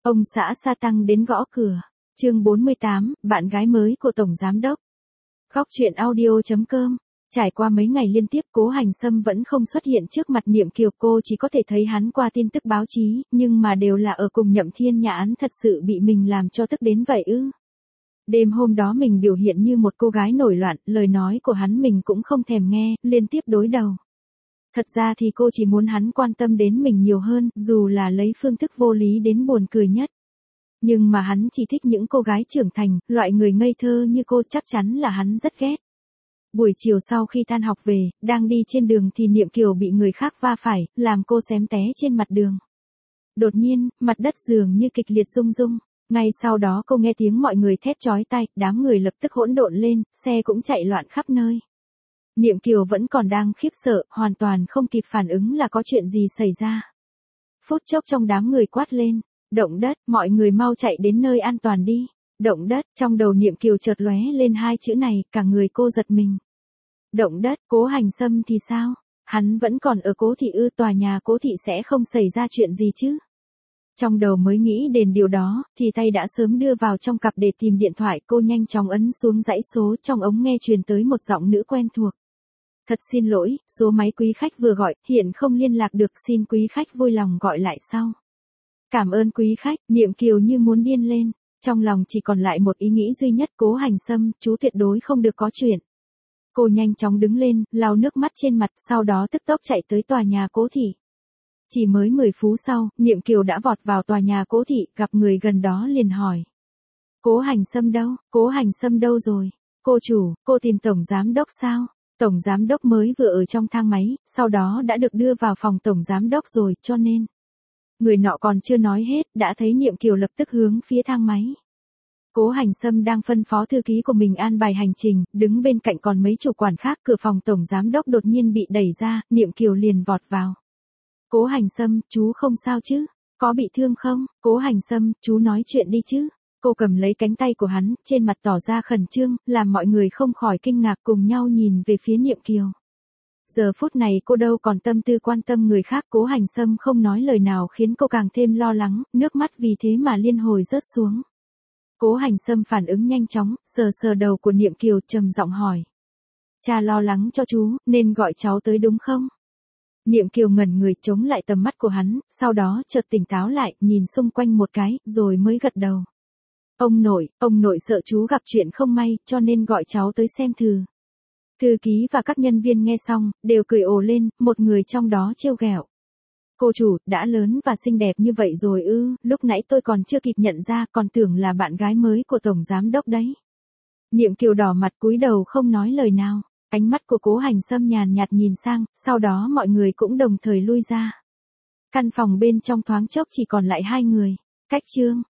Ông xã Sa Tăng đến gõ cửa. Chương 48, bạn gái mới của Tổng Giám Đốc. Góc truyện audio.com. Trải qua mấy ngày liên tiếp Cố Hành Sâm vẫn không xuất hiện trước mặt Niệm Kiều, cô chỉ có thể thấy hắn qua tin tức báo chí, nhưng mà đều là ở cùng Nhậm Thiên Nhã. Thật sự bị mình làm cho tức đến vậy ư? Đêm hôm đó mình biểu hiện như một cô gái nổi loạn, lời nói của hắn mình cũng không thèm nghe, liên tiếp đối đầu. Thật ra thì cô chỉ muốn hắn quan tâm đến mình nhiều hơn, dù là lấy phương thức vô lý đến buồn cười nhất. Nhưng mà hắn chỉ thích những cô gái trưởng thành, loại người ngây thơ như cô, chắc chắn là hắn rất ghét. Buổi chiều sau khi tan học về, đang đi trên đường thì Niệm Kiều bị người khác va phải, làm cô xém té trên mặt đường. Đột nhiên, mặt đất dường như kịch liệt rung rung. Ngay sau đó cô nghe tiếng mọi người thét chói tai, đám người lập tức hỗn độn lên, xe cũng chạy loạn khắp nơi. Niệm Kiều vẫn còn đang khiếp sợ, hoàn toàn không kịp phản ứng là có chuyện gì xảy ra. Phút chốc trong đám người quát lên, động đất, mọi người mau chạy đến nơi an toàn đi. Động đất, trong đầu Niệm Kiều chợt lóe lên hai chữ này, cả người cô giật mình. Động đất, Cố Hành Sâm thì sao? Hắn vẫn còn ở Cố thị ư? Tòa nhà Cố thị sẽ không xảy ra chuyện gì chứ? Trong đầu mới nghĩ đến điều đó, thì tay đã sớm đưa vào trong cặp để tìm điện thoại, cô nhanh chóng ấn xuống dãy số, trong ống nghe truyền tới một giọng nữ quen thuộc. Thật xin lỗi, số máy quý khách vừa gọi, hiện không liên lạc được, xin quý khách vui lòng gọi lại sau. Cảm ơn quý khách. Niệm Kiều như muốn điên lên, trong lòng chỉ còn lại một ý nghĩ duy nhất, Cố Hành Sâm, chú tuyệt đối không được có chuyện. Cô nhanh chóng đứng lên, lau nước mắt trên mặt, sau đó tức tốc chạy tới tòa nhà Cố thị. Chỉ mới 10 phút sau, Niệm Kiều đã vọt vào tòa nhà Cố thị, gặp người gần đó liền hỏi. Cố Hành Sâm đâu? Cố Hành Sâm đâu rồi? Cô chủ, cô tìm Tổng Giám Đốc sao? Tổng Giám Đốc mới vừa ở trong thang máy, sau đó đã được đưa vào phòng Tổng Giám Đốc rồi, cho nên. Người nọ còn chưa nói hết, đã thấy Niệm Kiều lập tức hướng phía thang máy. Cố Hành Sâm đang phân phó thư ký của mình an bài hành trình, đứng bên cạnh còn mấy chủ quản khác, cửa phòng Tổng Giám Đốc đột nhiên bị đẩy ra, Niệm Kiều liền vọt vào. Cố Hành Sâm, chú không sao chứ? Có bị thương không? Cố Hành Sâm, chú nói chuyện đi chứ? Cô cầm lấy cánh tay của hắn, trên mặt tỏ ra khẩn trương, làm mọi người không khỏi kinh ngạc, cùng nhau nhìn về phía Niệm Kiều. Giờ phút này cô đâu còn tâm tư quan tâm người khác. Cố Hành Sâm không nói lời nào khiến cô càng thêm lo lắng, nước mắt vì thế mà liên hồi rớt xuống. Cố Hành Sâm phản ứng nhanh chóng, sờ sờ đầu của Niệm Kiều, trầm giọng hỏi. Cha lo lắng cho chú, nên gọi cháu tới đúng không? Niệm Kiều ngẩn người, chống lại tầm mắt của hắn, sau đó chợt tỉnh táo lại, nhìn xung quanh một cái, rồi mới gật đầu. Ông nội sợ chú gặp chuyện không may, cho nên gọi cháu tới xem thử. Thư ký và các nhân viên nghe xong, đều cười ồ lên, một người trong đó trêu ghẹo. Cô chủ, đã lớn và xinh đẹp như vậy rồi ư? Lúc nãy tôi còn chưa kịp nhận ra, còn tưởng là bạn gái mới của Tổng Giám Đốc đấy. Niệm Kiều đỏ mặt cúi đầu không nói lời nào. Ánh mắt của Cố Hành Sâm nhàn nhạt nhìn sang, sau đó mọi người cũng đồng thời lui ra. Căn phòng bên trong thoáng chốc chỉ còn lại hai người. Cách chương.